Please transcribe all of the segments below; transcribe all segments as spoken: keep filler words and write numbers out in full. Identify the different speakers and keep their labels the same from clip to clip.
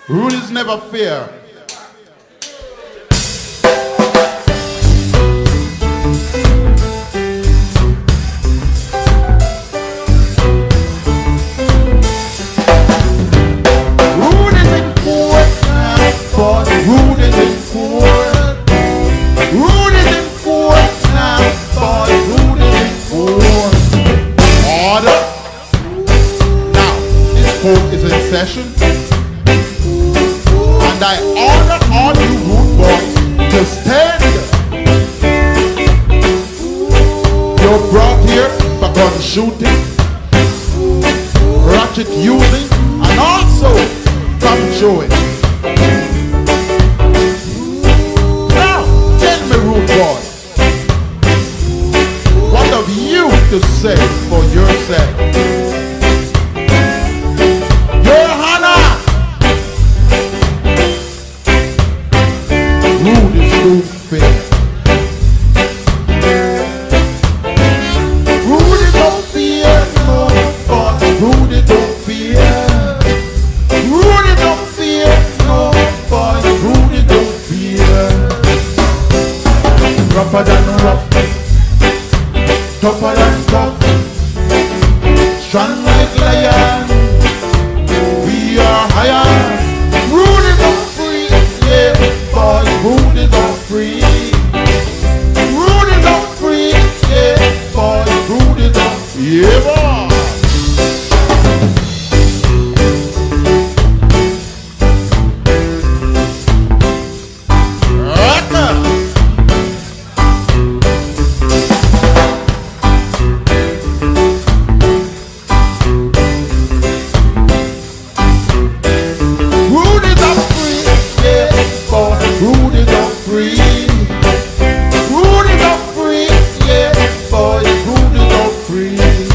Speaker 1: Rules never fear. Rude is important, but rude is important. Rude is important, but rude is important. Order. Now, this court is in session. And I order all you rude boys to stand. You're brought here for gun shooting, ratchet using, and also gun showing. Now, tell me, rude boy, what have you to say for yourself? Rude is no fear. Rude is no fear, no, but rude is no fear. Rude is no fear, no, but rude is no fear. Rougher than rough, tougher than tough, strong like lion. We are higher. Rude is no free, yeah, but rude is not free. Rude is not free, yeah, but rude is not free. Yeah, boy. Rude is not free, yeah, but rude is not free. Rude is not free, yeah, boy, rude is not free.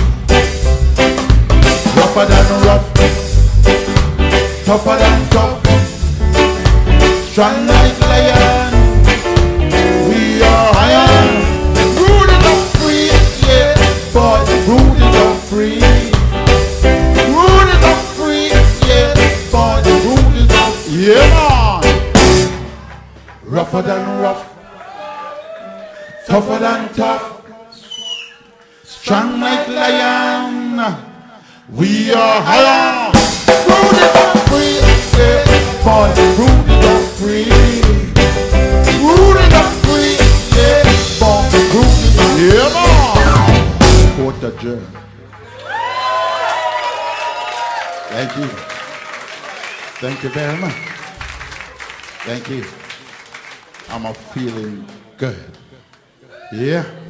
Speaker 1: Rougher than rough, tougher than tough, strong like lion. We are iron. Rude is not free, yeah, boy, rude is not free. Rude is not free, yeah, boy, rude is not free. Yeah, man. Rougher than rough, tougher than tough, strong like lion. We are higher. Rude is not free, yeah, boy, rude is not free. Rude is not free, yeah, boy, rude is not free. Yeah, man. Court adjourned. Thank you. Thank you very much. Thank you. I'm a feeling good. Yeah.